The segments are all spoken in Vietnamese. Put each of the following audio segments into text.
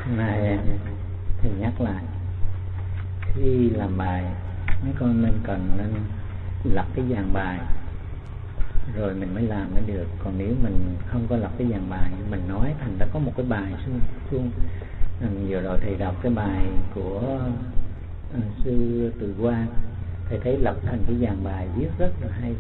Này thầy nhắc lại, khi làm bài mấy con nên lập cái dàn bài rồi mình mới làm mới được. Còn nếu mình không có lập cái dàn bài, mình nói thành đã có một cái bài suông. Vừa rồi thầy đọc cái bài của sư Từ Quang, thầy thấy lập thành cái dàn bài viết rất là hay,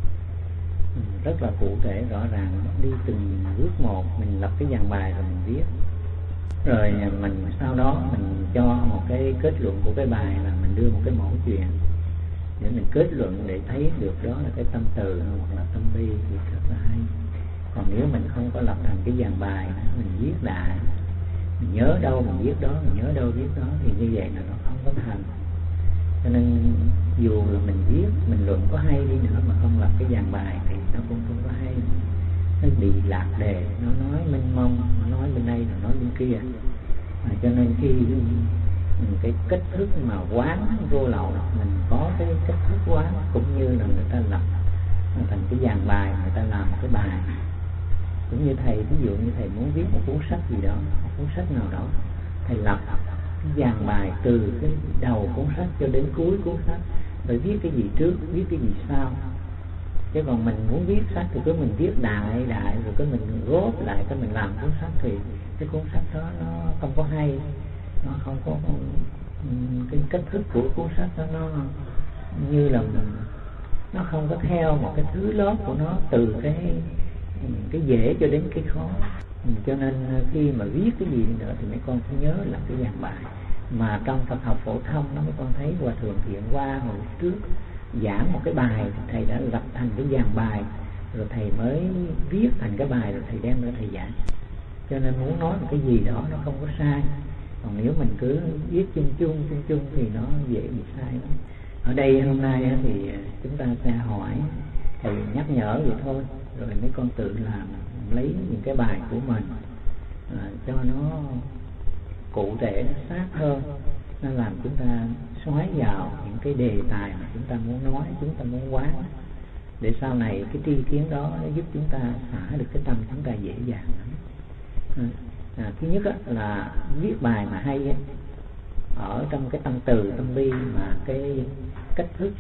rất là cụ thể rõ ràng, đi từng bước một. Mình lập cái dàn bài rồi mình viết, rồi mình sau đó mình cho một cái kết luận của cái bài là mình đưa một cái mẫu chuyện để mình kết luận, để thấy được đó là cái tâm từ hoặc là tâm bi, thì rất là hay. Còn nếu mình không có lập thành cái dàn bài, mình viết đại, mình nhớ đâu mình viết đó, mình nhớ đâu viết đó, thì như vậy là nó không có thành. Cho nên dù là mình viết, mình luận có hay đi nữa mà không lập cái dàn bài thì nó cũng không có hay, nó bị lạc đề, nó nói mênh mông, nó nói bên đây rồi nói bên kia. Cho nên khi cái cách thức mà quán vô lậu, mình có cái cách thức quán cũng như là người ta lập thành cái dàn bài, người ta làm một cái bài. Cũng như thầy, ví dụ như thầy muốn viết một cuốn sách gì đó, một cuốn sách nào đó, thầy lập cái dàn bài từ cái đầu cuốn sách cho đến cuối cuốn sách, rồi viết cái gì trước, viết cái gì sau. Chứ còn mình muốn viết sách thì cứ mình viết đại rồi cái mình góp lại, cái mình làm cuốn sách, thì cái cuốn sách đó nó không có hay, nó không có cái cách thức của cuốn sách đó, nó như là nó không có theo một cái thứ lớp của nó, từ cái dễ cho đến cái khó. Cho nên khi mà viết cái gì nữa thì mấy con phải nhớ là cái dàn bài. Mà trong Phật học phổ thông đó, mấy con thấy Hòa Thượng Thiện Hoa hồi trước giảng một cái bài, thầy đã lập thành cái dàn bài, rồi thầy mới viết thành cái bài, rồi thầy đem ra thầy giảng. Cho nên muốn nói một cái gì đó nó không có sai. Còn nếu mình cứ viết chung thì nó dễ bị sai lắm. Ở đây hôm nay thì chúng ta sẽ hỏi, thầy nhắc nhở vậy thôi, rồi mấy con tự làm, lấy những cái bài của mình cho nó cụ thể, nó sát hơn, nó làm chúng ta xoáy vào những cái đề tài mà chúng ta muốn nói, chúng ta muốn quán, để sau này cái tri kiến đó nó giúp chúng ta xả được cái tâm chúng ta dễ dàng lắm. Thứ nhất là viết bài mà hay ấy, ở trong cái tâm từ tâm bi, mà cái cách thức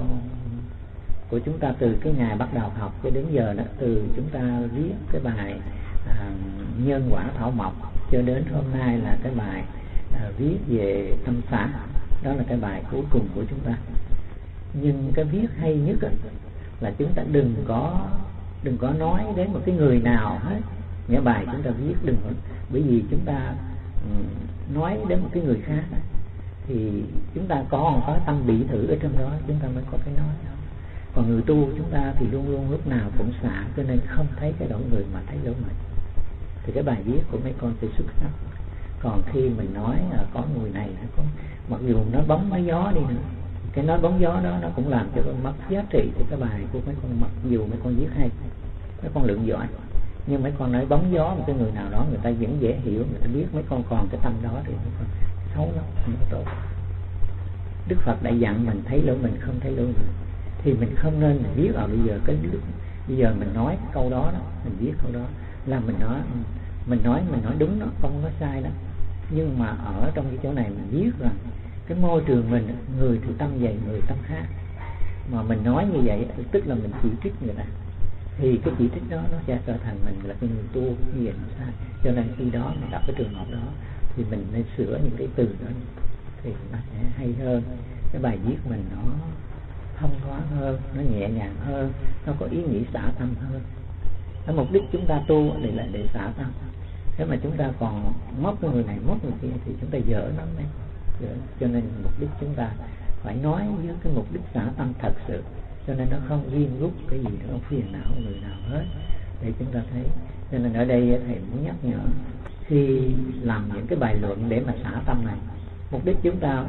của chúng ta từ cái ngày bắt đầu học cho đến giờ đó, từ chúng ta viết cái bài nhân quả thảo mộc cho đến hôm nay là cái bài viết về tâm xã, đó là cái bài cuối cùng của chúng ta. Nhưng cái viết hay nhất là chúng ta đừng có nói đến một cái người nào hết. Những bài chúng ta viết đừng có, bởi vì chúng ta nói đến một cái người khác thì chúng ta có tâm bị thử ở trong đó, chúng ta mới có cái nói đó. Còn người tu chúng ta thì luôn luôn lúc nào cũng xả, cho nên không thấy cái lỗi người mà thấy lỗi mình. Thì cái bài viết của mấy con sẽ xuất sắc. Còn khi mình nói có người này có, mặc dù nó bóng nó gió đi nữa, cái nói bóng gió đó nó cũng làm cho con mất giá trị của cái bài của mấy con. Mặc dù mấy con viết hay, mấy con lượng giỏi, nhưng mấy con nói bóng gió một cái người nào đó, người ta vẫn dễ hiểu, người ta biết mấy con còn cái tâm đó thì mấy con xấu lắm, không có tốt. Đức Phật đã dặn mình thấy lỗi mình, không thấy lỗi người, thì mình không nên mình viết bây giờ cái lúc bây giờ mình nói cái câu đó mình viết câu đó là mình nói đúng, nó không có sai đó. Nhưng mà ở trong cái chỗ này mình viết rằng cái môi trường mình, người thì tâm dày, người tâm khác, mà mình nói như vậy tức là mình chỉ trích người ta, thì cái chỉ trích đó nó sẽ trở thành mình là cái người tu như vậy nó sai. Cho nên khi đó mình gặp cái trường hợp đó thì mình nên sửa những cái từ đó thì nó sẽ hay hơn, cái bài viết mình nó thông thoáng hơn, nó nhẹ nhàng hơn, nó có ý nghĩ xả tâm hơn. Cái mục đích chúng ta tu để xả tâm. Nếu mà chúng ta còn móc cái người này móc người kia thì chúng ta dở lắm đấy. Cho nên mục đích chúng ta phải nói với cái mục đích xả tâm thật sự, cho nên nó không riêng rút cái gì nó phiền não người nào hết, để chúng ta thấy. Cho nên ở đây thầy muốn nhắc nhở, khi làm những cái bài luận để mà xả tâm này, mục đích chúng ta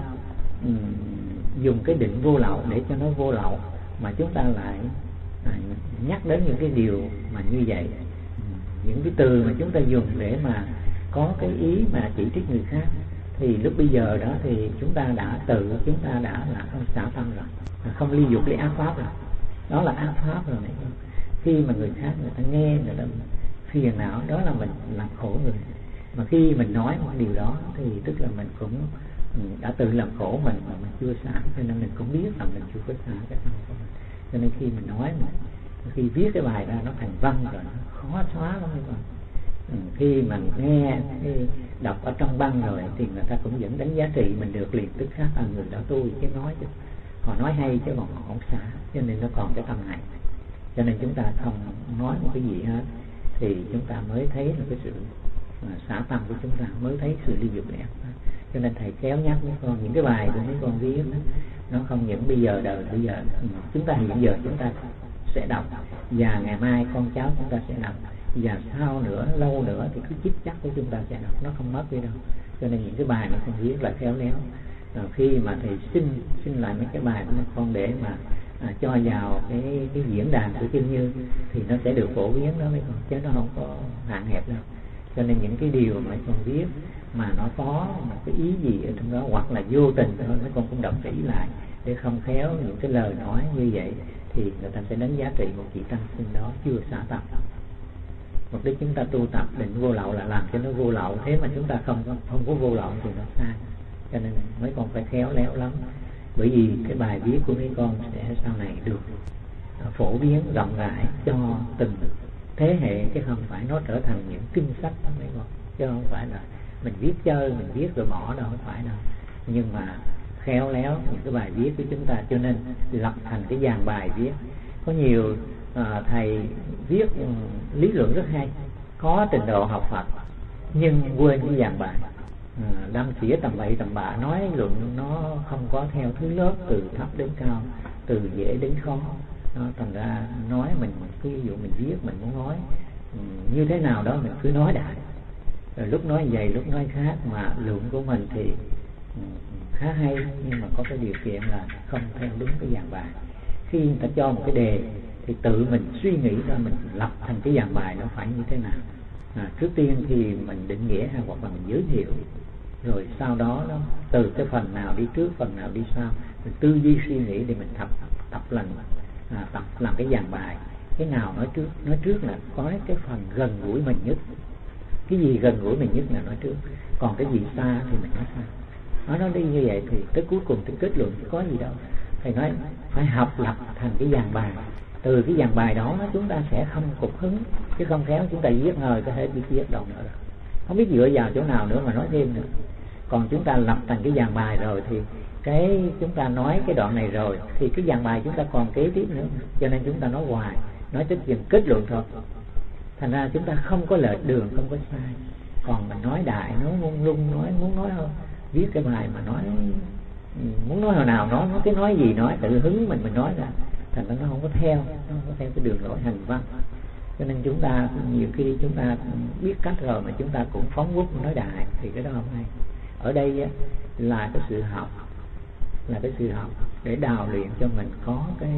dùng cái định vô lậu để cho nó vô lậu, mà chúng ta lại nhắc đến những cái điều mà như vậy, những cái từ mà chúng ta dùng để mà có cái ý mà chỉ trích người khác, thì lúc bây giờ đó thì chúng ta đã là không xả tâm rồi, không ly dục lấy ác pháp rồi, đó là ác pháp rồi này. Khi mà người khác người ta nghe, người ta phiền não, đó là mình làm khổ người. Mà khi mình nói một điều đó thì tức là mình cũng đã tự làm khổ mình mà mình chưa xả, cho nên mình cũng biết là mình chưa có xả cái tâm của mình. Cho nên khi mình nói mà khi viết cái bài ra nó thành văn rồi nó khó xóa lắm các bạn. Khi mà nghe khi đọc ở trong băng rồi thì người ta cũng vẫn đánh giá trị mình được liền tức khắc, người đó tu chứ nói chứ họ nói hay chứ còn họ không xả, cho nên nó còn cái tâm này. Cho nên chúng ta không nói một cái gì hết thì chúng ta mới thấy là cái sự xả tâm của chúng ta, mới thấy sự ly dục đẹp. Cho nên thầy kéo nhắc mấy con những cái bài của mấy con viết đó, nó không những bây giờ đời bây giờ chúng ta hiện giờ chúng ta sẽ đọc, và ngày mai con cháu chúng ta sẽ đọc, và sau nữa lâu nữa thì cứ chích chắc của chúng ta sẽ đọc, nó không mất đi đâu. Cho nên những cái bài mà con viết là khéo léo. Khi mà thầy xin lại mấy cái bài của con để mà cho vào cái diễn đàn của Chương Như thì nó sẽ được phổ biến đó mấy con, chứ nó không có hạn hẹp đâu. Cho nên những cái điều mà con viết mà nó có một cái ý gì ở trong đó hoặc là vô tình thôi, mấy con cũng đọc kỹ lại để không khéo những cái lời nói như vậy thì người ta sẽ đánh giá trị một vị tăng sinh đó chưa xả tập. Mục đích chúng ta tu tập định vô lậu là làm cho nó vô lậu, thế mà chúng ta không có vô lậu thì nó sai. Cho nên mấy con phải khéo léo lắm, bởi vì cái bài viết của mấy con sẽ sau này được phổ biến rộng rãi cho từng thế hệ, chứ không phải nó trở thành những kinh sách đó mấy con, chứ không phải là mình viết chơi mình viết rồi bỏ đâu, không phải đâu. Nhưng mà khéo léo những cái bài viết của chúng ta, cho nên lập thành cái dàn bài viết. Có nhiều thầy viết lý luận rất hay, có trình độ học Phật nhưng quên cái dàn bài, đâm xỉa tầm bậy tầm bạ, nói luận nó không có theo thứ lớp từ thấp đến cao, từ dễ đến khó. Thành ra nói mình ví dụ mình viết mình muốn nói như thế nào đó mình cứ nói đại, rồi lúc nói vậy lúc nói khác, mà luận của mình thì khá hay nhưng mà có cái điều kiện là không theo đúng cái dàn bài. Khi người ta cho một cái đề thì tự mình suy nghĩ ra mình lập thành cái dàn bài nó phải như thế nào. Trước tiên thì mình định nghĩa hay hoặc là mình giới thiệu, rồi sau đó từ cái phần nào đi trước phần nào đi sau, mình tư duy suy nghĩ để mình tập lần tập làm cái dàn bài. Cái nào nói trước là có cái phần gần gũi mình nhất, cái gì gần gũi mình nhất là nói trước, còn cái gì xa thì mình nói sau. Nó đi như vậy thì tới cuối cùng tới kết luận có gì đâu. Thầy nói phải học lập thành cái dàn bài, từ cái dàn bài đó chúng ta sẽ không cục hứng, chứ không khéo chúng ta viết ngời có thể bị viết động nữa, không biết dựa vào chỗ nào nữa mà nói thêm nữa. Còn chúng ta lập thành cái dàn bài rồi thì cái chúng ta nói cái đoạn này rồi thì cái dàn bài chúng ta còn kế tiếp nữa, cho nên chúng ta nói hoài, nói tới chừng kết luận thôi. Thành ra chúng ta không có lệch đường, không có sai. Còn mình nói đại, nói mông lung, muốn nói không, viết cái bài mà nói muốn nói hồi nào nói cái nói gì nói tự hứng mình nói ra, thành ra nó không có theo cái đường lối hành văn. Cho nên chúng ta nhiều khi chúng ta biết cách rồi mà chúng ta cũng phóng quốc nói đại thì cái đó không hay. Ở đây là cái sự học, để đào luyện cho mình có cái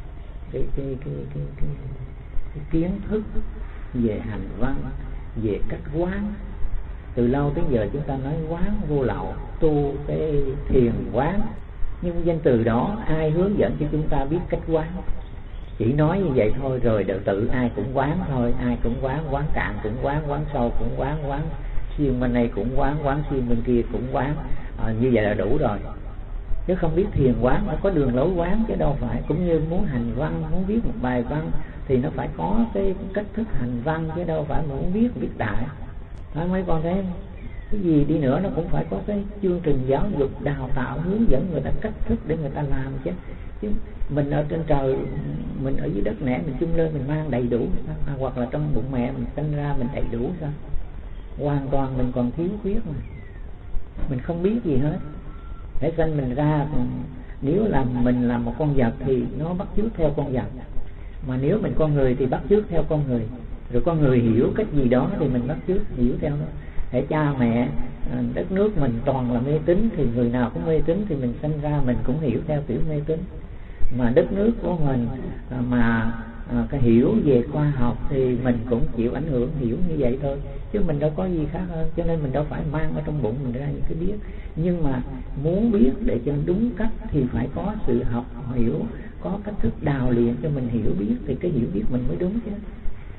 kiến thức về hành văn, về cách quán. Từ lâu tới giờ chúng ta nói quán vô lậu, tu cái thiền quán, nhưng danh từ đó ai hướng dẫn cho chúng ta biết cách quán? Chỉ nói như vậy thôi, rồi tự tự ai cũng quán thôi, ai cũng quán cạn cũng quán sâu cũng quán xuyên bên này cũng quán xuyên bên kia cũng quán, như vậy là đủ rồi. Chứ không biết thiền quán phải có đường lối quán chứ đâu phải. Cũng như muốn hành văn, muốn viết một bài văn thì nó phải có cái cách thức hành văn, chứ đâu phải mà muốn viết đại. Mấy con thấy cái gì đi nữa nó cũng phải có cái chương trình giáo dục đào tạo hướng dẫn người ta cách thức để người ta làm chứ mình ở trên trời, mình ở dưới đất nẻ mình chung lên mình mang đầy đủ sao? Hoặc là trong bụng mẹ mình sinh ra mình đầy đủ sao? Hoàn toàn mình còn thiếu khuyết mà mình không biết gì hết. Để sinh mình ra, nếu là mình là một con vật thì nó bắt chước theo con vật, mà nếu mình con người thì bắt chước theo con người. Rồi con người hiểu cách gì đó thì mình bắt chước hiểu theo đó. Để cha mẹ đất nước mình toàn là mê tín thì người nào cũng mê tín thì mình sinh ra mình cũng hiểu theo kiểu mê tín. Mà đất nước của mình mà cái hiểu về khoa học thì mình cũng chịu ảnh hưởng hiểu như vậy thôi, chứ mình đâu có gì khác hơn. Cho nên mình đâu phải mang ở trong bụng mình ra những cái biết, nhưng mà muốn biết để cho đúng cách thì phải có sự học hiểu, có cách thức đào luyện cho mình hiểu biết thì cái hiểu biết mình mới đúng chứ.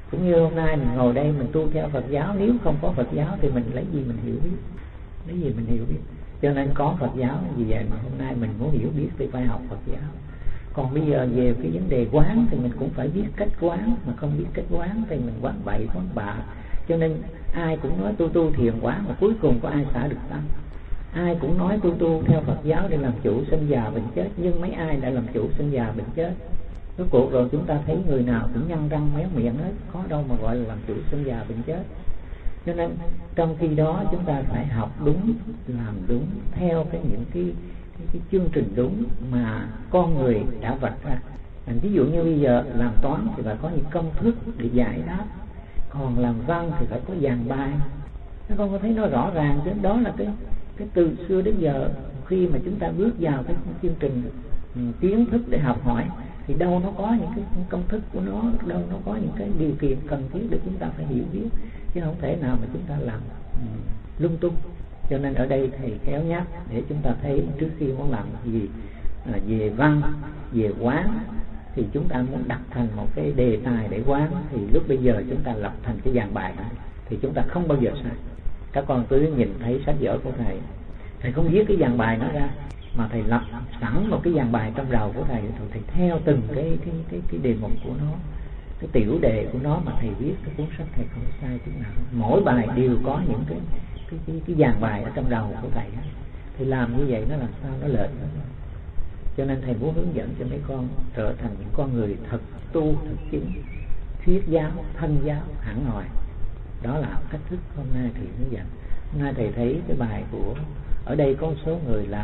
Cũng như hôm nay mình ngồi đây mình tu theo Phật giáo, nếu không có Phật giáo thì mình lấy gì mình hiểu biết, lấy gì mình hiểu biết. Cho nên có Phật giáo, vì vậy mà hôm nay mình muốn hiểu biết thì phải học Phật giáo. Còn bây giờ về cái vấn đề quán thì mình cũng phải biết cách quán, mà không biết cách quán thì mình quán bậy quán bạ. Cho nên ai cũng nói tu thiền quán, mà cuối cùng có ai xả được tâm. Ai cũng nói tu theo Phật giáo để làm chủ sinh già bệnh chết, nhưng mấy ai đã làm chủ sinh già bệnh chết? Rốt cuộc rồi chúng ta thấy người nào cũng nhăn răng méo miệng hết, có đâu mà gọi là làm chủ sinh già bệnh chết. Cho nên trong khi đó chúng ta phải học đúng, làm đúng theo những cái chương trình đúng mà con người đã vạch ra. Ví dụ như bây giờ làm toán thì phải có những công thức để giải đáp, còn làm văn thì phải có dàn bài. Nó không có thấy nó rõ ràng chứ. Đó là cái từ xưa đến giờ, khi mà chúng ta bước vào cái chương trình kiến thức để học hỏi thì đâu nó có những cái công thức của nó, đâu nó có những cái điều kiện cần thiết để chúng ta phải hiểu biết, chứ không thể nào mà chúng ta làm lung tung. Cho nên ở đây thầy khéo nhắc để chúng ta thấy trước khi muốn làm gì về văn, về quán thì chúng ta muốn đặt thành một cái đề tài để quán, thì lúc bây giờ chúng ta lập thành cái dàn bài này thì chúng ta không bao giờ sai. Các con cứ nhìn thấy sách vở của thầy không viết cái dàn bài nó ra, mà thầy lập sẵn một cái dàn bài trong đầu của thầy theo từng cái đề mục của nó, cái tiểu đề của nó mà thầy viết cái cuốn sách. Thầy không sai chút nào, mỗi bài đều có những cái dàn bài ở trong đầu của thầy. Thì làm như vậy nó làm sao nó lợi. Cho nên thầy muốn hướng dẫn cho mấy con trở thành những con người thật tu, thật chứng, thuyết giáo, thân giáo hẳn hoài. Đó là cách thức hôm nay thầy hướng dẫn. Hôm nay thầy thấy cái bài của ở đây có một số người làm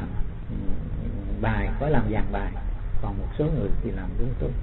bài, có làm dàn bài, còn một số người thì làm lung tung.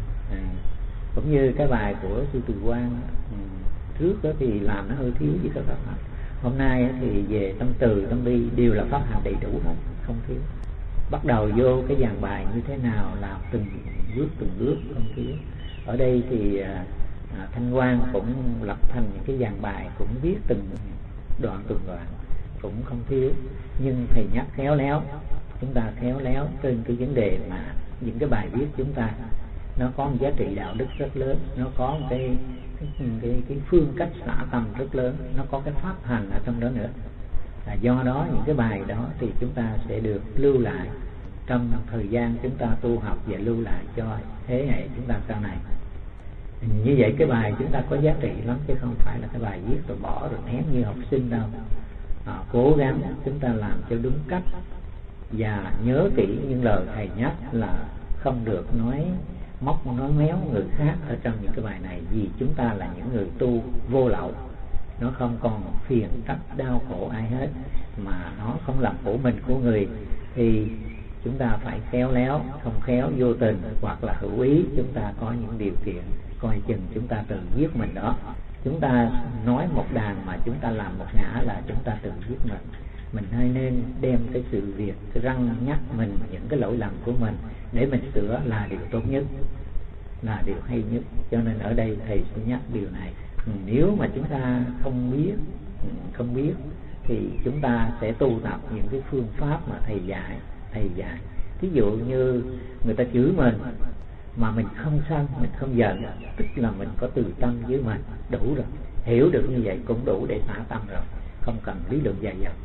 Cũng như cái bài của sư Từ Quang trước đó thì làm nó hơi thiếu với các pháp hành. Hôm nay thì về tâm từ, tâm bi đều là pháp hành đầy đủ hết, không thiếu. Bắt đầu vô cái dàn bài như thế nào, làm từng bước không thiếu. Ở đây thì Thanh Quang cũng lập thành những cái dàn bài, cũng viết từng đoạn cũng không thiếu. Nhưng thầy nhắc khéo léo, chúng ta khéo léo trên cái vấn đề mà những cái bài viết chúng ta nó có một giá trị đạo đức rất lớn, nó có một cái phương cách xả tâm rất lớn, nó có cái pháp hành ở trong đó nữa. Do đó những cái bài đó thì chúng ta sẽ được lưu lại trong thời gian chúng ta tu học và lưu lại cho thế hệ chúng ta sau này. Như vậy cái bài chúng ta có giá trị lắm, chứ không phải là cái bài viết rồi bỏ rồi ném như học sinh đâu. Cố gắng chúng ta làm cho đúng cách và nhớ kỹ những lời thầy nhắc là không được nói móc nói méo người khác ở trong những cái bài này, vì chúng ta là những người tu vô lậu, nó không còn phiền trách đau khổ ai hết, mà nó không làm khổ mình của người. Thì chúng ta phải khéo léo, không khéo vô tình hoặc là hữu ý, chúng ta có những điều kiện coi chừng chúng ta tự giết mình đó. Chúng ta nói một đàn mà chúng ta làm một ngã là chúng ta tự giết mình. Mình hay nên đem cái sự việc, cái răng nhắc mình những cái lỗi lầm của mình để mình sửa là điều tốt nhất, là điều hay nhất. Cho nên ở đây thầy sẽ nhắc điều này. Nếu mà chúng ta không biết thì chúng ta sẽ tu tập những cái phương pháp mà thầy dạy. Ví dụ như người ta chửi mình mà mình không sân, mình không giận, tức là mình có từ tâm với mình, đủ rồi. Hiểu được như vậy cũng đủ để xả tâm rồi, không cần lý luận dài dòng.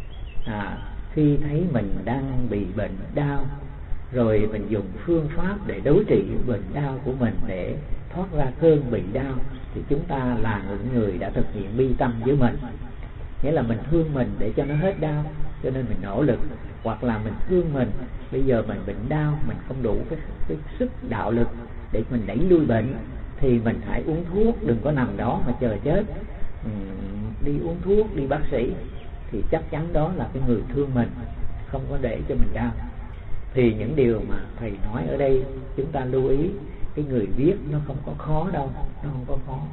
Khi thấy mình đang bị bệnh đau, rồi mình dùng phương pháp để đối trị bệnh đau của mình để thoát ra cơn bị đau, thì chúng ta là những người đã thực hiện bi tâm với mình. Nghĩa là mình thương mình để cho nó hết đau, cho nên mình nỗ lực. Hoặc là mình thương mình, bây giờ mình bệnh đau, mình không đủ cái sức đạo lực để mình đẩy lui bệnh, thì mình hãy uống thuốc, đừng có nằm đó mà chờ chết. Đi uống thuốc, đi bác sĩ, thì chắc chắn đó là cái người thương mình, không có để cho mình đau. Thì những điều mà thầy nói ở đây chúng ta lưu ý. Cái người viết nó không có khó đâu, nó không có khó.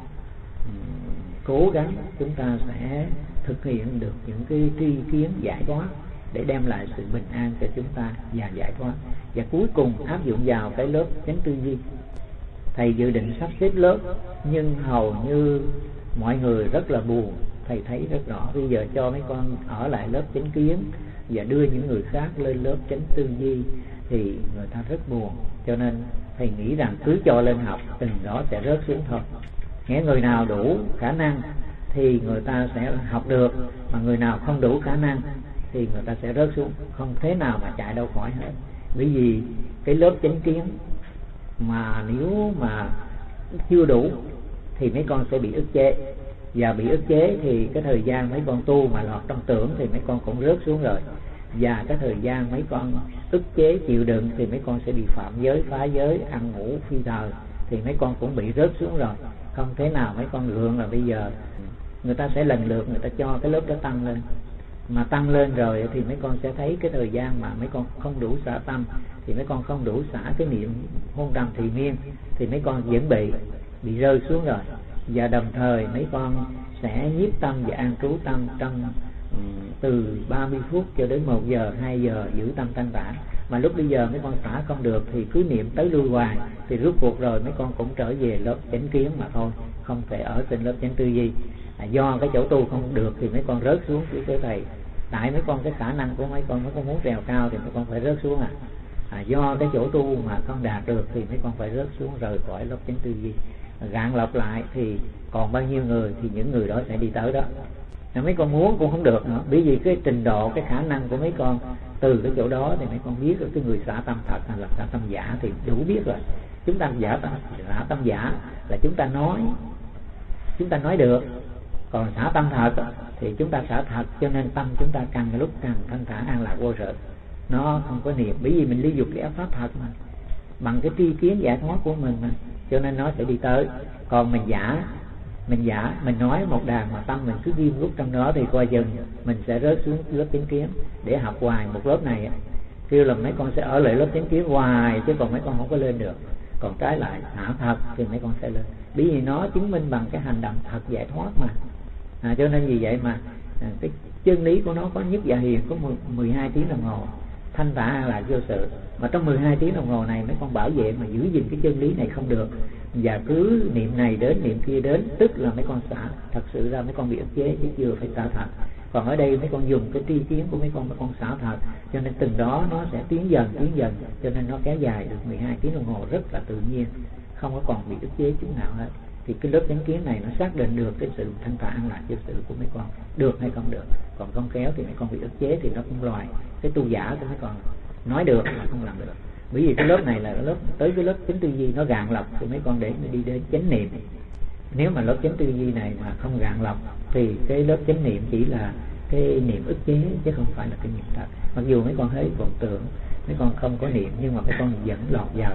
Cố gắng chúng ta sẽ thực hiện được những cái tri kiến giải thoát để đem lại sự bình an cho chúng ta và giải thoát. Và cuối cùng áp dụng vào cái lớp chánh tư duy. Thầy dự định sắp xếp lớp, nhưng hầu như mọi người rất là buồn. Thầy thấy rất rõ, bây giờ cho mấy con ở lại lớp chánh kiến và đưa những người khác lên lớp chánh tư duy thì người ta rất buồn. Cho nên thầy nghĩ rằng cứ cho lên học, từng đó sẽ rớt xuống thôi. Nghĩa người nào đủ khả năng thì người ta sẽ học được, mà người nào không đủ khả năng thì người ta sẽ rớt xuống, không thế nào mà chạy đâu khỏi hết. Bởi vì cái lớp chánh kiến mà nếu mà chưa đủ thì mấy con sẽ bị ức chế, và bị ức chế thì cái thời gian mấy con tu mà lọt trong tưởng thì mấy con cũng rớt xuống rồi. Và cái thời gian mấy con ức chế chịu đựng thì mấy con sẽ bị phạm giới, phá giới, ăn ngủ phi thời thì mấy con cũng bị rớt xuống rồi. Không thế nào mấy con gượng là bây giờ người ta sẽ lần lượt người ta cho cái lớp đó tăng lên. Mà tăng lên rồi thì mấy con sẽ thấy cái thời gian mà mấy con không đủ xả tâm, thì mấy con không đủ xả cái niệm hôn trầm trì miên, thì mấy con vẫn bị rơi xuống rồi. Và đồng thời mấy con sẽ nhiếp tâm và an trú tâm trong từ 30 phút cho đến 1 giờ, 2 giờ giữ tâm thanh thản. Mà lúc bây giờ mấy con xả không được thì cứ niệm tới lui hoài, thì rốt cuộc rồi mấy con cũng trở về lớp chánh kiến mà thôi, không thể ở trên lớp chánh tư duy. Do cái chỗ tu không được thì mấy con rớt xuống với thầy. Tại mấy con cái khả năng của mấy con muốn trèo cao thì mấy con phải rớt xuống do cái chỗ tu mà không đạt được thì mấy con phải rớt xuống rời khỏi lớp chánh tư duy. Gạn lọc lại thì còn bao nhiêu người thì những người đó sẽ đi tới đó. Mấy con muốn cũng không được nữa, bởi vì cái trình độ, cái khả năng của mấy con từ cái chỗ đó thì mấy con biết được cái người xả tâm thật hay là xả tâm giả thì đủ biết rồi. Chúng ta xả tâm giả là chúng ta nói được, còn xả tâm thật thì chúng ta xả thật, cho nên tâm chúng ta càng lúc càng thanh thản an lạc vô sự, nó không có niệm, bởi vì mình ly dục cái pháp thật mà, bằng cái tri kiến giải thoát của mình mà, cho nên nó sẽ đi tới. Còn mình nói một đàn mà tâm mình cứ ghim rút trong đó thì coi chừng mình sẽ rớt xuống lớp chánh kiến. Để học hoài một lớp này kêu là mấy con sẽ ở lại lớp chánh kiến hoài, chứ còn mấy con không có lên được. Còn trái lại xả thật thì mấy con sẽ lên, bởi vì nó chứng minh bằng cái hành động thật giải thoát mà. Cho nên vì vậy mà cái chân lý của nó có nhất và hiền có 12 tiếng đồng hồ thanh tả an lạc vô sự. Mà trong 12 tiếng đồng hồ này mấy con bảo vệ mà giữ gìn cái chân lý này không được, và cứ niệm này đến niệm kia đến, tức là mấy con xả thật sự ra mấy con bị ức chế chứ chưa phải xả thật. Còn ở đây mấy con dùng cái tri kiến của mấy con xả thật, cho nên từng đó nó sẽ tiến dần, cho nên nó kéo dài được 12 tiếng đồng hồ rất là tự nhiên, không có còn bị ức chế chút nào hết. Thì cái lớp chánh kiến này nó xác định được cái sự thanh thản an lạc vô sự của mấy con được hay không được. Còn không kéo thì mấy con bị ức chế thì nó cũng loài cái tu giả của mấy con nói được mà không làm được. Bởi vì cái lớp này là lớp tới cái lớp chánh tư duy nó gạn lọc thì mấy con để đi đến chánh niệm. Nếu mà lớp chánh tư duy này mà không gạn lọc thì cái lớp chánh niệm chỉ là cái niệm ức chế chứ không phải là cái niệm thật. Mặc dù mấy con thấy vọng tưởng, mấy con không có niệm, nhưng mà mấy con vẫn lọt vào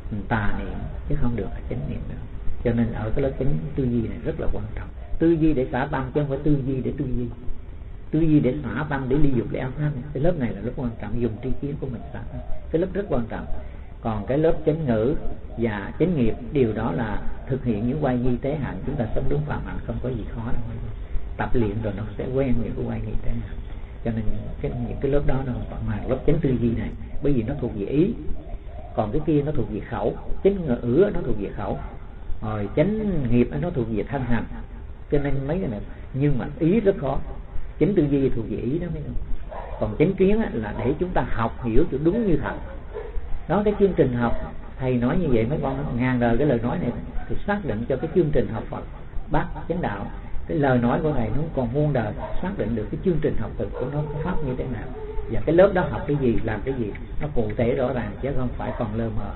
tà niệm chứ không được là chánh niệm được. Cho nên ở cái lớp chánh tư duy này rất là quan trọng. Tư duy để xả tâm chứ không phải tư duy để tư duy. Tư duy để xả tâm, để ly dục, để an pháp. Cái lớp này là lớp quan trọng, dùng tri kiến của mình xả tâm. Cái lớp rất quan trọng. Còn cái lớp chánh ngữ và chánh nghiệp, điều đó là thực hiện những quay nghi tế hạnh. Chúng ta sống đúng phạm hạnh, không có gì khó đâu. Tập luyện rồi nó sẽ quen những cái quay nghi tế hạnh. Cho nên những cái lớp đó nó mà lớp chánh tư duy này, bởi vì nó thuộc về ý, còn cái kia nó thuộc về khẩu. Chánh ngữ nó thuộc về khẩu, rồi chánh nghiệp nó thuộc về thân hành. Cho nên mấy cái này, nhưng mà ý rất khó. Chánh tư duy thuộc về ý đó mấy con. Còn chánh kiến là để chúng ta học hiểu cho đúng như thật. Đó, cái chương trình học thầy nói như vậy mấy con ngàn đời cái lời nói này thì xác định cho cái chương trình học Phật bát chánh đạo. Cái lời nói của thầy nó còn muôn đời xác định được cái chương trình học thực của nó pháp như thế nào, và cái lớp đó học cái gì, làm cái gì, nó cụ thể rõ ràng chứ không phải còn lơ mờ.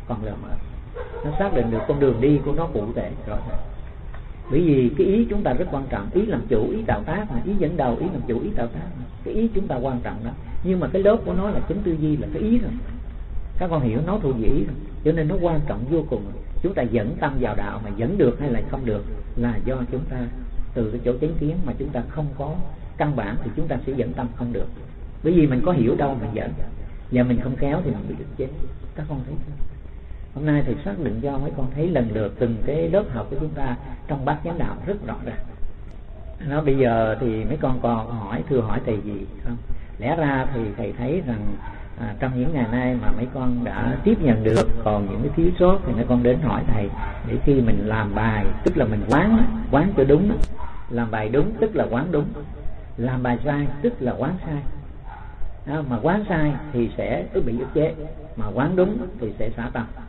Nó xác định được con đường đi của nó cụ thể rõ ràng. Bởi vì cái ý chúng ta rất quan trọng, ý làm chủ, ý tạo tác mà, ý dẫn đầu, ý làm chủ, ý tạo tác mà. Cái ý chúng ta quan trọng đó, nhưng mà cái lớp của nó là chánh tư duy, là cái ý rồi. Các con hiểu nó thuộc về ý rồi, cho nên nó quan trọng vô cùng. Chúng ta dẫn tâm vào đạo mà dẫn được hay là không được là do chúng ta từ cái chỗ chánh kiến mà chúng ta không có căn bản thì chúng ta sẽ dẫn tâm không được. Bởi vì mình có hiểu đâu mình dẫn, và mình không kéo thì mình bị ức chế. Các con thấy không? Hôm nay thầy xác định cho mấy con thấy lần lượt từng cái lớp học của chúng ta trong bát chánh đạo rất rõ ràng. Nó bây giờ thì mấy con còn hỏi, thưa hỏi thầy gì không? Lẽ ra thì thầy thấy rằng trong những ngày nay mà mấy con đã tiếp nhận được, còn những cái thiếu sót thì mấy con đến hỏi thầy, để khi mình làm bài tức là mình quán cho đúng, làm bài đúng tức là quán đúng, làm bài sai tức là quán sai. Mà quán sai thì sẽ bị ức chế, mà quán đúng thì sẽ xả tâm.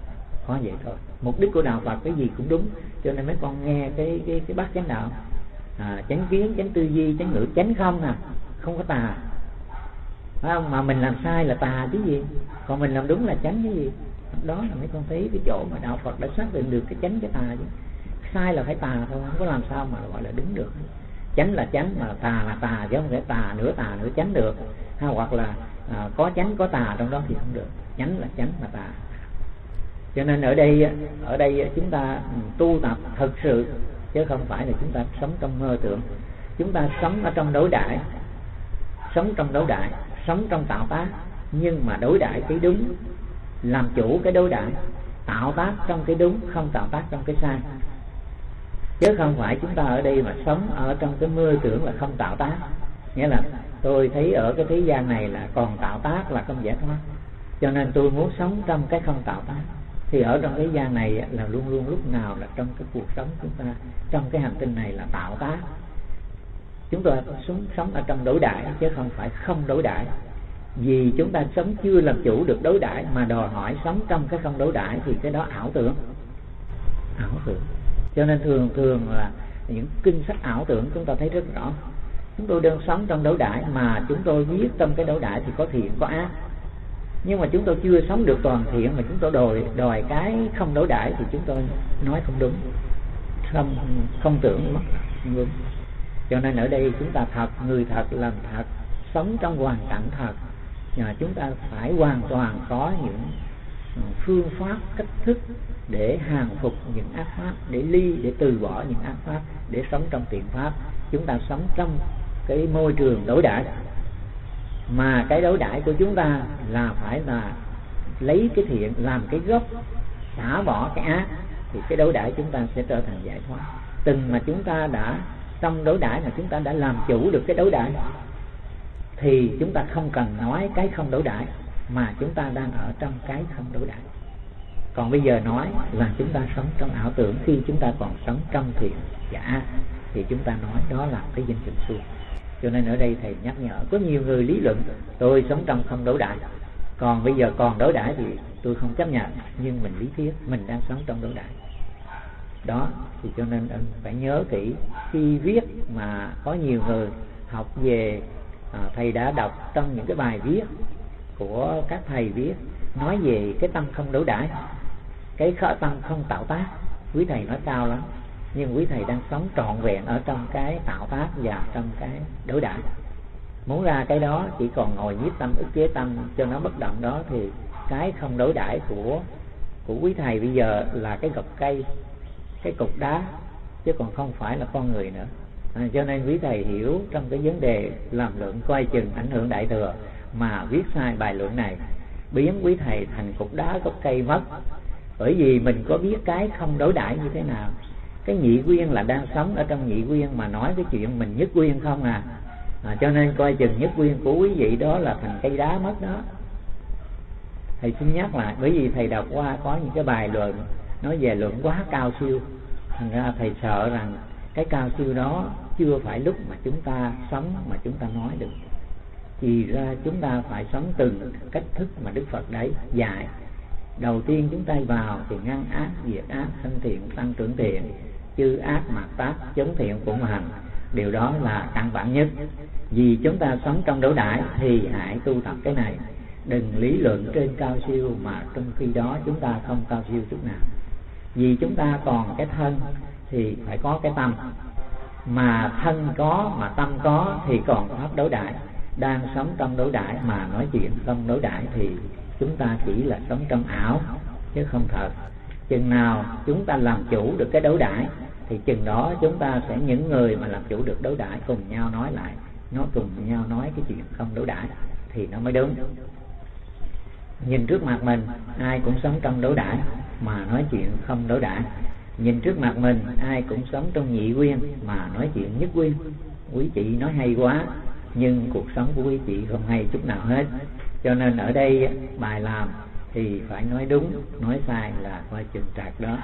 có vậy thôi. Mục đích của đạo Phật cái gì cũng đúng, cho nên mấy con nghe cái bát chánh đạo, chánh kiến, chánh tư duy, chánh ngữ, chánh không nè, không có tà, phải không? Mà mình làm sai là tà chứ gì, còn mình làm đúng là chánh chứ gì. Đó là mấy con thấy cái chỗ mà đạo Phật đã xác định được cái chánh cái tà chứ. Sai là phải tà thôi, không có làm sao mà gọi là đúng được. Chánh là chánh, mà tà là tà, chứ không thể tà nửa chánh được, hoặc là có chánh có tà trong đó thì không được. Chánh là chánh, mà tà. Cho nên ở đây chúng ta tu tập thực sự, chứ không phải là chúng ta sống trong mơ tưởng. Chúng ta sống ở trong đối đãi, sống trong tạo tác, nhưng mà đối đãi cái đúng, làm chủ cái đối đãi, tạo tác trong cái đúng, không tạo tác trong cái sai. Chứ không phải chúng ta ở đây mà sống ở trong cái mơ tưởng là không tạo tác. Nghĩa là tôi thấy ở cái thế gian này là còn tạo tác là không giải thoát, cho nên tôi muốn sống trong cái không tạo tác. Thì ở trong thế gian này là luôn luôn lúc nào là trong cái cuộc sống chúng ta, trong cái hành tinh này là tạo tác. Chúng ta sống ở trong đối đãi chứ không phải không đối đãi. Vì chúng ta sống chưa làm chủ được đối đãi mà đòi hỏi sống trong cái không đối đãi thì cái đó ảo tưởng. Cho nên thường là những kinh sách ảo tưởng chúng ta thấy rất rõ. Chúng tôi đang sống trong đối đãi mà chúng tôi biết trong cái đối đãi thì có thiện có ác, nhưng mà chúng tôi chưa sống được toàn thiện, mà chúng tôi đòi cái không đối đãi thì chúng tôi nói không đúng, không tưởng mất đúng. Cho nên ở đây chúng ta thật, người thật, làm thật, sống trong hoàn cảnh thật, chúng ta phải hoàn toàn có những phương pháp, cách thức để hàng phục những ác pháp, để từ bỏ những ác pháp, để sống trong thiện pháp. Chúng ta sống trong cái môi trường đối đãi, mà cái đối đãi của chúng ta là phải là lấy cái thiện làm cái gốc, xả bỏ cái ác, thì cái đối đãi chúng ta sẽ trở thành giải thoát. Từng mà chúng ta đã trong đối đãi mà chúng ta đã làm chủ được cái đối đãi thì chúng ta không cần nói cái không đối đãi, mà chúng ta đang ở trong cái không đối đãi. Còn bây giờ nói là chúng ta sống trong ảo tưởng, khi chúng ta còn sống trong thiện và ác thì chúng ta nói đó là cái danh trình suông. Cho nên ở đây thầy nhắc nhở, có nhiều người lý luận tôi sống trong không đối đãi, còn bây giờ còn đối đãi thì tôi không chấp nhận, nhưng mình lý thuyết mình đang sống trong đối đãi. Đó thì cho nên phải nhớ kỹ khi viết, mà có nhiều người học về thầy đã đọc trong những cái bài viết của các thầy viết nói về cái tâm không đối đãi, cái tâm không tạo tác. Quý thầy nói cao lắm, nhưng quý thầy đang sống trọn vẹn ở trong cái tạo tác và trong cái đối đãi. Muốn ra cái đó chỉ còn ngồi nhiếp tâm, ức chế tâm cho nó bất động đó, thì cái không đối đãi của quý thầy bây giờ là cái gốc cây, cái cục đá, chứ còn không phải là con người nữa. Cho nên quý thầy hiểu trong cái vấn đề làm lượng coi chừng ảnh hưởng đại thừa mà viết sai bài luận này, biến quý thầy thành cục đá gốc cây mất. Bởi vì mình có biết cái không đối đãi như thế nào. Cái nhị quyên là đang sống ở trong nhị quyên mà nói cái chuyện mình nhất quyên không cho nên coi chừng nhất quyên của quý vị đó là thành cây đá mất đó. Thầy xin nhắc lại, bởi vì thầy đọc qua có những cái bài luận nói về luận quá cao siêu, thành ra thầy sợ rằng cái cao siêu đó chưa phải lúc mà chúng ta sống mà chúng ta nói được. Thì ra chúng ta phải sống từng cách thức mà Đức Phật đấy dạy. Đầu tiên chúng ta vào thì ngăn ác, diệt ác, sanh thiện, tăng trưởng thiện, chư ác mạt tác, chống thiện của hành. Điều đó là căn bản nhất. Vì chúng ta sống trong đối đãi thì hãy tu tập cái này. Đừng lý luận trên cao siêu mà trong khi đó chúng ta không cao siêu chút nào. Vì chúng ta còn cái thân thì phải có cái tâm, mà thân có mà tâm có thì còn pháp đối đãi. Đang sống trong đối đãi mà nói chuyện không đối đãi thì chúng ta chỉ là sống trong ảo chứ không thật. Chừng nào chúng ta làm chủ được cái đối đãi thì chừng đó chúng ta sẽ, những người mà làm chủ được đối đãi cùng nhau nói lại, nó cùng nhau nói cái chuyện không đối đãi thì nó mới đúng. Nhìn trước mặt mình ai cũng sống trong đối đãi mà nói chuyện không đối đãi. Nhìn trước mặt mình ai cũng sống trong nhị quyên mà nói chuyện nhất quyên. Quý chị nói hay quá, nhưng cuộc sống của quý chị không hay chút nào hết. Cho nên ở đây bài làm thì phải nói đúng, nói sai là coi chừng trạc đó.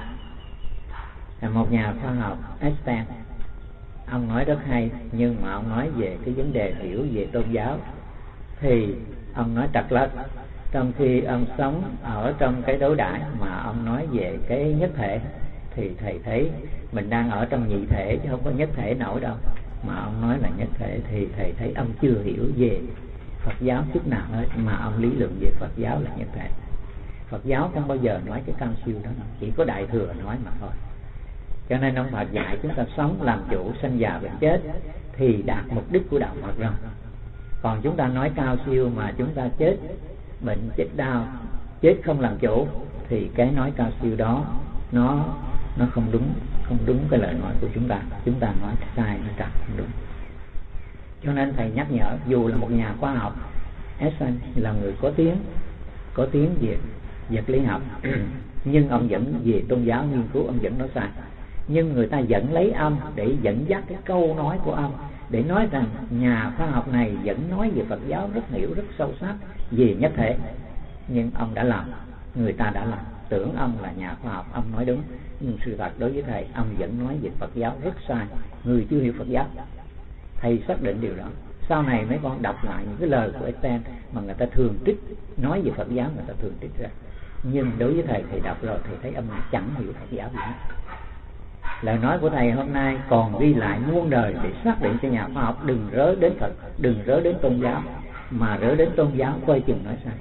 Một nhà khoa học Einstein, ông nói rất hay, nhưng mà ông nói về cái vấn đề hiểu về tôn giáo thì ông nói trật lất. Trong khi ông sống ở trong cái đối đãi mà ông nói về cái nhất thể, thì thầy thấy mình đang ở trong nhị thể chứ không có nhất thể nổi đâu. Mà ông nói là nhất thể thì thầy thấy ông chưa hiểu về Phật giáo chút nào hết, mà ông lý luận về Phật giáo là nhất thể. Phật giáo không bao giờ nói cái cao siêu đó, chỉ có Đại Thừa nói mà thôi. Cho nên ông Phật dạy chúng ta sống làm chủ sanh già bệnh chết thì đạt mục đích của đạo Phật rồi. Còn chúng ta nói cao siêu mà chúng ta chết bệnh chết đau, chết không làm chủ, thì cái nói cao siêu đó nó không đúng cái lời nói của chúng ta nói sai, nó trật, không đúng. Cho nên thầy nhắc nhở, dù là một nhà khoa học, Einstein là người có tiếng về vật lý học nhưng ông vẫn về tôn giáo nghiên cứu, ông vẫn nói sai. Nhưng người ta vẫn lấy ông để dẫn dắt cái câu nói của ông, để nói rằng nhà khoa học này vẫn nói về Phật giáo rất hiểu, rất sâu sắc về nhất thể. Nhưng ông đã làm, người ta đã làm, tưởng ông là nhà khoa học, ông nói đúng. Nhưng sự thật đối với thầy, ông vẫn nói về Phật giáo rất sai. Người chưa hiểu Phật giáo, thầy xác định điều đó. Sau này mấy con đọc lại những cái lời của Einstein mà người ta thường trích nói về Phật giáo, người ta thường trích ra. Nhưng đối với thầy đọc rồi, thầy thấy ông này chẳng hiểu Phật giáo gì hết. Lời nói của thầy hôm nay còn ghi lại muôn đời để xác định cho nhà khoa học đừng rớ đến Phật, đừng rớ đến tôn giáo, mà rớ đến tôn giáo coi chừng nói sai.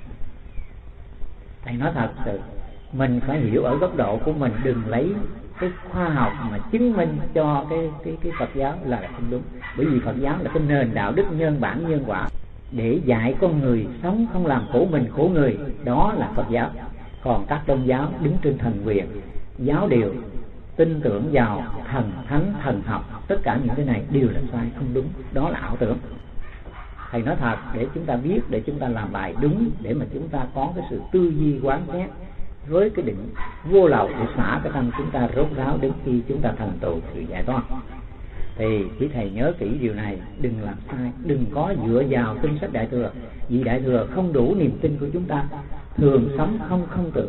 Thầy nói thật sự, mình phải hiểu ở góc độ của mình, đừng lấy cái khoa học mà chứng minh cho cái Phật giáo là không đúng. Bởi vì Phật giáo là cái nền đạo đức nhân bản nhân quả để dạy con người sống không làm khổ mình khổ người, đó là Phật giáo. Còn các tôn giáo đứng trên thần quyền, giáo điều, tin tưởng vào thần thánh, thần học, tất cả những cái này đều là sai, không đúng, đó là ảo tưởng. Thầy nói thật để chúng ta biết, để chúng ta làm bài đúng, để mà chúng ta có cái sự tư duy quán xét với cái định vô lậu để xả cái thân chúng ta rốt ráo đến khi chúng ta thành tựu sự giải thoát. Thì chỉ thầy nhớ kỹ điều này, đừng làm sai, đừng có dựa vào kinh sách Đại Thừa, vì Đại Thừa không đủ niềm tin của chúng ta, thường sống không tưởng,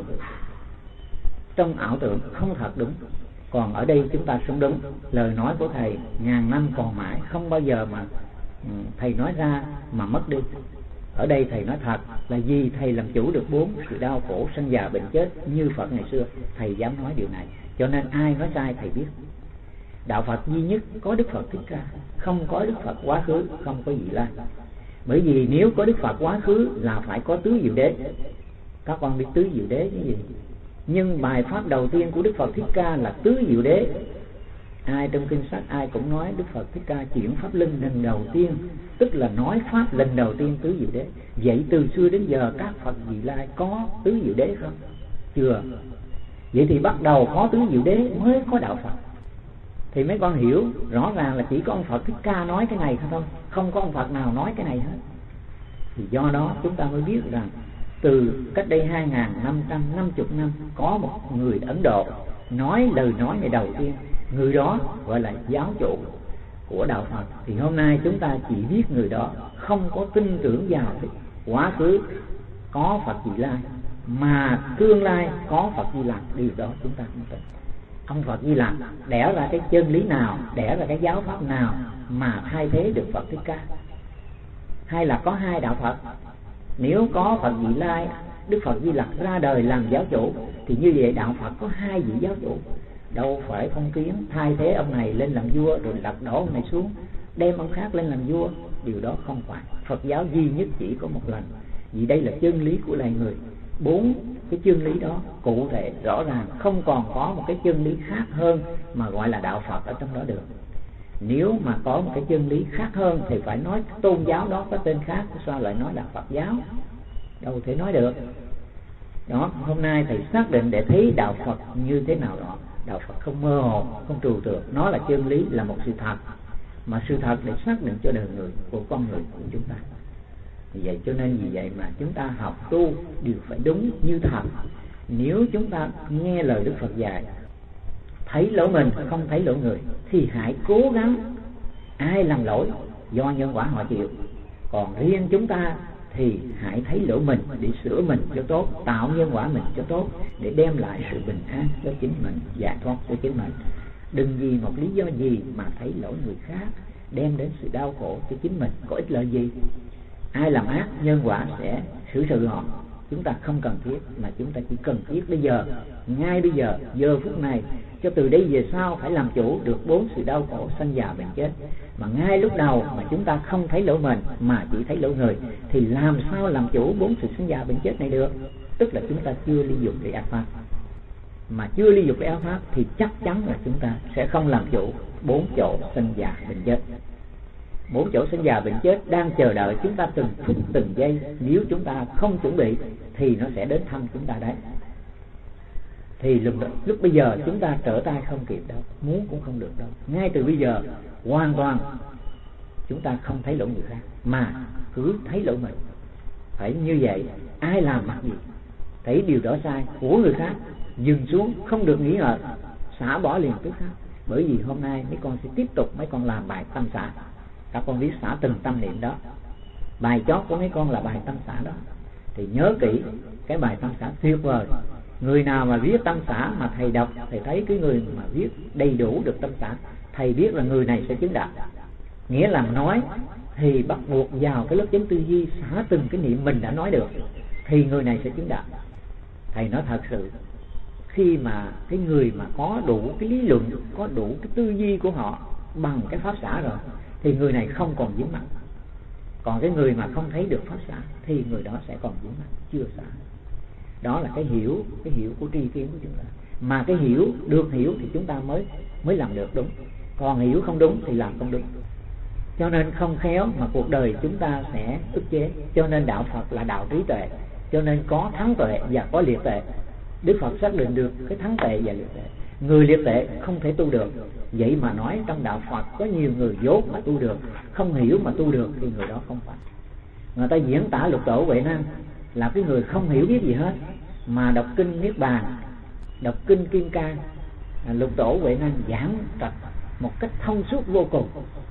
trong ảo tưởng không thật đúng. Còn ở đây chúng ta sống đúng, lời nói của thầy ngàn năm còn mãi, không bao giờ mà thầy nói ra mà mất đi. Ở đây thầy nói thật là vì thầy làm chủ được 4 sự đau khổ sanh già bệnh chết như Phật ngày xưa, thầy dám nói điều này. Cho nên ai nói sai thầy biết. Đạo Phật duy nhất có Đức Phật Thích Ca, không có Đức Phật quá khứ, không có Vị Lai. Bởi vì nếu có Đức Phật quá khứ là phải có tứ diệu đế. Các con biết tứ diệu đế cái gì? Nhưng bài pháp đầu tiên của Đức Phật Thích Ca là tứ diệu đế. Ai trong kinh sách ai cũng nói Đức Phật Thích Ca chuyển pháp linh lần đầu tiên, tức là nói pháp lần đầu tiên tứ diệu đế. Vậy từ xưa đến giờ các Phật Vị Lai có tứ diệu đế không? Chưa. Vậy thì bắt đầu có tứ diệu đế mới có đạo Phật. Thì mấy con hiểu rõ ràng là chỉ có ông Phật Thích Ca nói cái này không, không có ông Phật nào nói cái này hết. Thì do đó chúng ta mới biết rằng từ cách đây 2550 năm có một người Ấn Độ nói lời nói này đầu tiên, người đó gọi là giáo chủ của đạo Phật. Thì hôm nay chúng ta chỉ biết người đó, không có tin tưởng vào quá khứ có Phật Vị Lai, mà tương lai có Phật Di Lặc, điều đó chúng ta không tin. Ông Phật Di Lặc đẻ ra cái chân lý nào, đẻ ra cái giáo pháp nào mà thay thế được Phật Thích Ca? Hay là có hai đạo Phật? Nếu có Phật Vị Lai, Đức Phật Di Lặc ra đời làm giáo chủ, thì như vậy đạo Phật có hai vị giáo chủ. Đâu phải phong kiến thay thế ông này lên làm vua rồi lật đổ ông này xuống, đem ông khác lên làm vua. Điều đó không phải. Phật giáo duy nhất chỉ có một lần, vì đây là chân lý của loài người. 4 cái chân lý đó cụ thể rõ ràng, không còn có một cái chân lý khác hơn mà gọi là đạo Phật ở trong đó được. Nếu mà có một cái chân lý khác hơn thì phải nói tôn giáo đó có tên khác, sao lại nói là Phật giáo? Đâu thể nói được. Đó, hôm nay thầy xác định để thấy đạo Phật như thế nào đó. Đạo Phật không mơ hồ, không trừu tượng, nó là chân lý, là một sự thật, mà sự thật để xác định cho đời người, của con người của chúng ta. Vì vậy cho nên vì vậy mà chúng ta học tu đều phải đúng như thật. Nếu chúng ta nghe lời Đức Phật dạy, thấy lỗi mình không thấy lỗi người, thì hãy cố gắng. Ai làm lỗi do nhân quả họ chịu, còn riêng chúng ta thì hãy thấy lỗi mình để sửa mình cho tốt, tạo nhân quả mình cho tốt, để đem lại sự bình an cho chính mình, giải thoát cho chính mình. Đừng vì một lý do gì mà thấy lỗi người khác, đem đến sự đau khổ cho chính mình, có ích lợi gì? Ai làm ác, nhân quả sẽ xử sự họ. chúng ta không cần thiết, mà chúng ta chỉ cần thiết bây giờ, ngay bây giờ, giờ phút này, cho từ đây về sau phải làm chủ được 4 sự đau khổ sanh già bệnh chết. Mà ngay lúc đầu mà chúng ta không thấy lỗi mình mà chỉ thấy lỗi người, thì làm sao làm chủ 4 sự sanh già bệnh chết này được? Tức là chúng ta chưa ly dục để ác pháp. Mà chưa ly dục để ác pháp thì chắc chắn là chúng ta sẽ không làm chủ 4 chỗ sanh già bệnh chết. 4 chỗ sanh già bệnh chết đang chờ đợi chúng ta từng phút từng giây. Nếu chúng ta không chuẩn bị thì nó sẽ đến thăm chúng ta đấy. Thì lúc bây giờ chúng ta trở tay không kịp đâu, muốn cũng không được đâu. Ngay từ bây giờ hoàn toàn chúng ta không thấy lỗi người khác, mà cứ thấy lỗi mình. Phải như vậy, ai làm mặc gì, thấy điều đó sai của người khác, dừng xuống, không được nghĩ ngợi, xả bỏ liền tức khắc. Bởi vì hôm nay mấy con sẽ tiếp tục, mấy con làm bài tâm xả. Các con biết xả từng tâm niệm đó. Bài chót của mấy con là bài tâm xả đó. Thì nhớ kỹ cái bài tâm xả tuyệt vời. Người nào mà viết tâm xả mà thầy đọc, thầy thấy cái người mà viết đầy đủ được tâm xả, thầy biết là người này sẽ chứng đạo. Nghĩa là nói thì bắt buộc vào cái lớp chánh tư duy, xả từng cái niệm mình đã nói được, thì người này sẽ chứng đạo. Thầy nói thật sự, khi mà cái người mà có đủ cái lý luận, có đủ cái tư duy của họ bằng cái pháp xả rồi, thì người này không còn dính mắc. Còn cái người mà không thấy được pháp xả thì người đó sẽ còn dính mắc, chưa xả. Đó là cái hiểu của tri kiến của chúng ta. Mà cái hiểu, được hiểu thì chúng ta mới làm được đúng. Còn hiểu không đúng thì làm không đúng. Cho nên không khéo mà cuộc đời chúng ta sẽ ức chế. Cho nên đạo Phật là đạo trí tuệ. Cho nên có thắng tuệ và có liệt tuệ. Đức Phật xác định được cái thắng tuệ và liệt tuệ. Người liệt tuệ không thể tu được. Vậy mà nói trong đạo Phật có nhiều người dốt mà tu được, không hiểu mà tu được, thì người đó không phải. Người ta diễn tả Lục Tổ Huệ Năng là cái người không hiểu biết gì hết, mà đọc kinh Niết Bàn, đọc kinh Kim Cang, Lục Tổ Huệ Năng giảng trật một cách thông suốt vô cùng.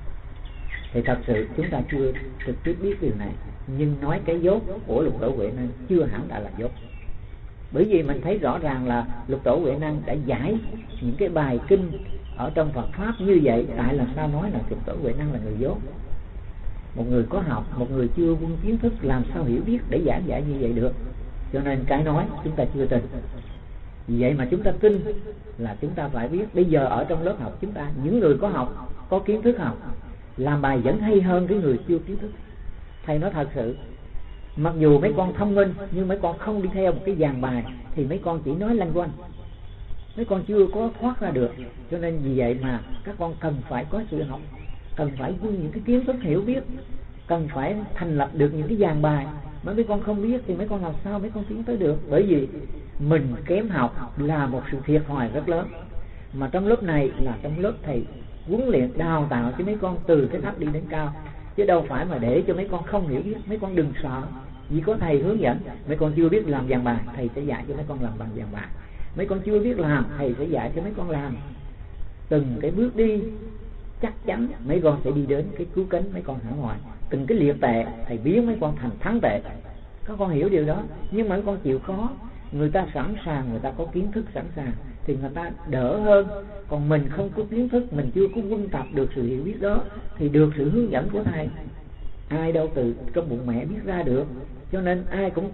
Thì thật sự chúng ta chưa trực tiếp biết điều này, nhưng nói cái dốt của Lục Tổ Huệ Năng chưa hẳn đã là dốt. Bởi vì mình thấy rõ ràng là Lục Tổ Huệ Năng đã giải những cái bài kinh ở trong Phật Pháp như vậy. Tại làm sao nói là Lục Tổ Huệ Năng là người dốt? Một người có học, một người chưa quân kiến thức, làm sao hiểu biết để giảng giải như vậy được? Cho nên cái nói chúng ta chưa tin. Vì vậy mà chúng ta tin là chúng ta phải biết. Bây giờ ở trong lớp học chúng ta, những người có học, có kiến thức học, làm bài vẫn hay hơn cái người chưa kiến thức. Thầy nói thật sự, mặc dù mấy con thông minh nhưng mấy con không đi theo một cái dàn bài thì mấy con chỉ nói lanh quanh, mấy con chưa có thoát ra được. Cho nên vì vậy mà các con cần phải có sự học, cần phải những cái kiến thức hiểu biết, cần phải thành lập được những cái dàn bài. Mà mấy con không biết thì mấy con làm sao mấy con tiến tới được? Bởi vì mình kém học là một sự thiệt thòi rất lớn. Mà trong lớp này là trong lớp thầy huấn luyện đào tạo cho mấy con từ cái thấp đi đến cao, chứ đâu phải mà để cho mấy con không hiểu biết. Mấy con đừng sợ, vì có thầy hướng dẫn. Mấy con chưa biết làm dàn bài, thầy sẽ dạy cho mấy con làm bằng dàn bài. Mấy con chưa biết làm, thầy sẽ dạy cho mấy con làm. Từng cái bước đi chắc chắn mấy con sẽ đi đến cái cứu cánh mấy con hải ngoại. Từng cái liệt tệ thầy biến mấy con thành thắng tệ. Các con hiểu điều đó. Nhưng mà mấy con chịu khó, người ta sẵn sàng, người ta có kiến thức sẵn sàng thì người ta đỡ hơn. Còn mình không có kiến thức, mình chưa có quân tập được sự hiểu biết đó, thì được sự hướng dẫn của thầy, ai đâu từ trong bụng mẹ biết ra được. Cho nên ai cũng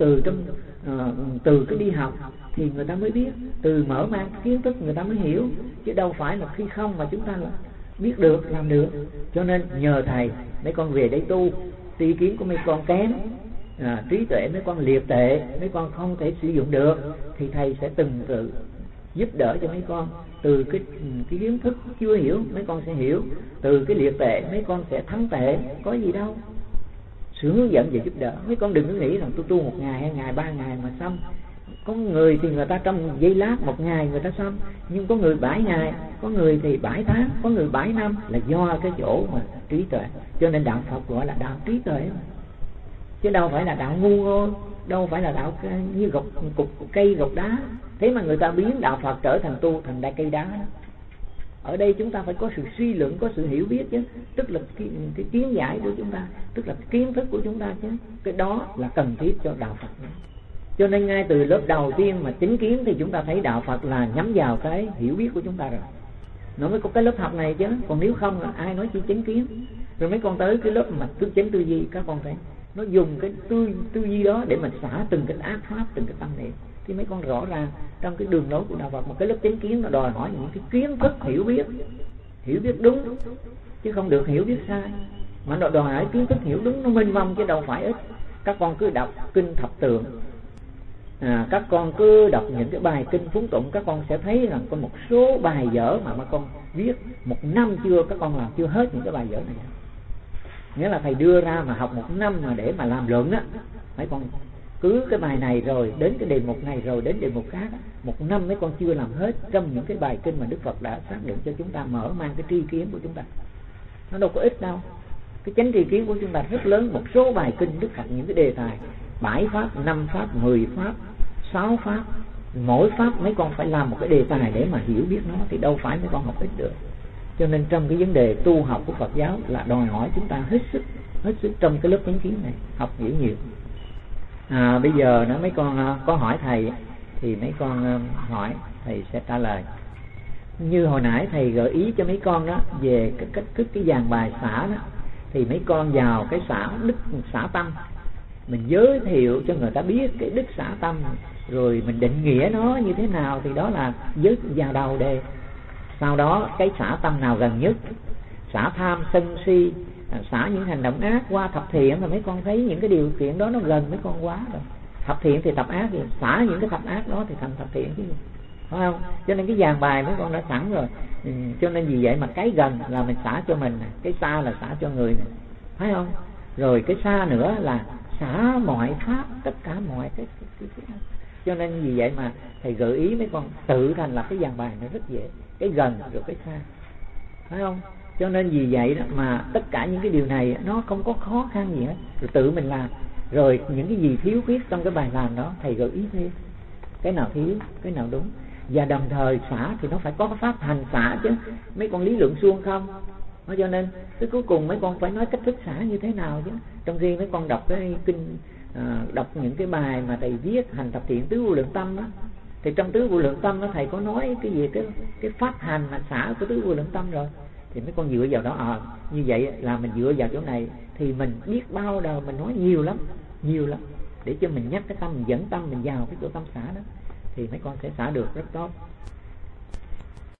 từ cái đi học thì người ta mới biết, từ mở mang kiến thức người ta mới hiểu, chứ đâu phải là khi không mà chúng ta là biết được, làm được. Cho nên nhờ thầy, mấy con về đây tu, tri kiến của mấy con kém, trí tuệ mấy con liệt tệ, mấy con không thể sử dụng được, thì thầy sẽ từng tự giúp đỡ cho mấy con. Từ cái kiến thức chưa hiểu mấy con sẽ hiểu, từ cái liệt tệ mấy con sẽ thắng tệ, có gì đâu. Sự hướng dẫn và giúp đỡ. Mấy con đừng có nghĩ rằng tôi tu 1 ngày, 2 ngày, 3 ngày mà xong. Có người thì người ta trong giây lát 1 ngày người ta xong, nhưng có người 7 ngày, có người thì 7 tháng, có người 7 năm, là do cái chỗ mà trí tuệ. Cho nên đạo Phật gọi là đạo trí tuệ mà. Chứ đâu phải là đạo ngu ngơ, đâu phải là đạo như cục cây gộc đá. Thế mà người ta biến đạo Phật trở thành tu thành đại cây đá. Ở đây chúng ta phải có sự suy luận, có sự hiểu biết chứ. Tức là cái kiến giải của chúng ta, tức là kiến thức của chúng ta chứ. Cái đó là cần thiết cho đạo Phật. Cho nên ngay từ lớp đầu tiên mà chính kiến thì chúng ta thấy đạo Phật là nhắm vào cái hiểu biết của chúng ta rồi. Nó mới có cái lớp học này chứ. Còn nếu không là ai nói chỉ chính kiến. Rồi mấy con tới cái lớp mà chánh tư duy, các con thấy nó dùng cái tư duy đó để mình xả từng cái ác pháp, từng cái tâm niệm. Thì mấy con rõ ràng trong cái đường lối của đạo Phật, một cái lớp chánh kiến nó đòi hỏi những cái kiến thức hiểu biết đúng, chứ không được hiểu biết sai. Mà nó đòi hỏi kiến thức hiểu đúng, nó mênh mông chứ đâu phải ít. Các con cứ đọc kinh thập tượng, các con cứ đọc những cái bài kinh phúng tụng, các con sẽ thấy rằng có một số bài vở mà con viết 1 năm chưa, các con làm chưa hết những cái bài vở này. Nghĩa là thầy đưa ra mà học 1 năm mà để mà làm luận á, mấy con cứ cái bài này rồi đến cái đề mục này rồi đến đề mục khác, 1 năm mấy con chưa làm hết trong những cái bài kinh mà Đức Phật đã xác định cho chúng ta mở mang cái tri kiến của chúng ta. Nó đâu có ít đâu. Cái chánh tri kiến của chúng ta rất lớn. Một số bài kinh Đức Phật, những cái đề tài 7 pháp, 5 pháp, 10 pháp, 6 pháp, mỗi pháp mấy con phải làm một cái đề tài để mà hiểu biết nó, thì đâu phải mấy con học ít được. Cho nên trong cái vấn đề tu học của Phật giáo là đòi hỏi chúng ta hết sức trong cái lớp chánh kiến này học hiểu nhiều. Bây giờ nó mấy con có hỏi thầy thì mấy con hỏi thầy sẽ trả lời. Như hồi nãy thầy gợi ý cho mấy con đó về cái cách thức cái dàn bài xả đó, thì mấy con vào cái xả đức xả tâm, mình giới thiệu cho người ta biết cái đức xả tâm, rồi mình định nghĩa nó như thế nào, thì đó là giới vào đầu đề. Sau đó cái xả tâm nào gần nhất, xả tham sân si, xả những hành động ác qua thập thiện, mà mấy con thấy những cái điều kiện đó nó gần mấy con quá rồi. Thập thiện thì tập ác, thì xả những cái thập ác đó thì thành thập thiện chứ, phải không? Cho nên cái dàn bài mấy con đã sẵn rồi. Cho nên vì vậy mà cái gần là mình xả cho mình, cái xa là xả cho người này, phải không? Rồi cái xa nữa là xả mọi pháp, tất cả mọi cái. Cho nên vì vậy mà thầy gợi ý mấy con tự thành lập cái dàn bài nó rất dễ, cái gần rồi cái xa, phải không? Cho nên vì vậy đó mà tất cả những cái điều này nó không có khó khăn gì hết, rồi tự mình làm. Rồi những cái gì thiếu khuyết trong cái bài làm đó thầy gợi ý thêm, cái nào thiếu, cái nào đúng. Và đồng thời xả thì nó phải có pháp hành xả chứ, mấy con lý luận suông không. Cho nên cái cuối cùng mấy con phải nói cách thức xả như thế nào chứ. Trong khi mấy con đọc cái kinh, đọc những cái bài mà thầy viết hành thập thiện tứ vô lượng tâm đó, thì trong tứ vô lượng tâm đó thầy có nói cái gì cái pháp hành mà xả của tứ vô lượng tâm rồi, thì mấy con dựa vào đó. Như vậy là mình dựa vào chỗ này thì mình biết bao đời mình nói nhiều lắm để cho mình nhắc cái tâm, mình dẫn tâm mình vào cái chỗ tâm xả đó, thì mấy con sẽ xả được rất tốt.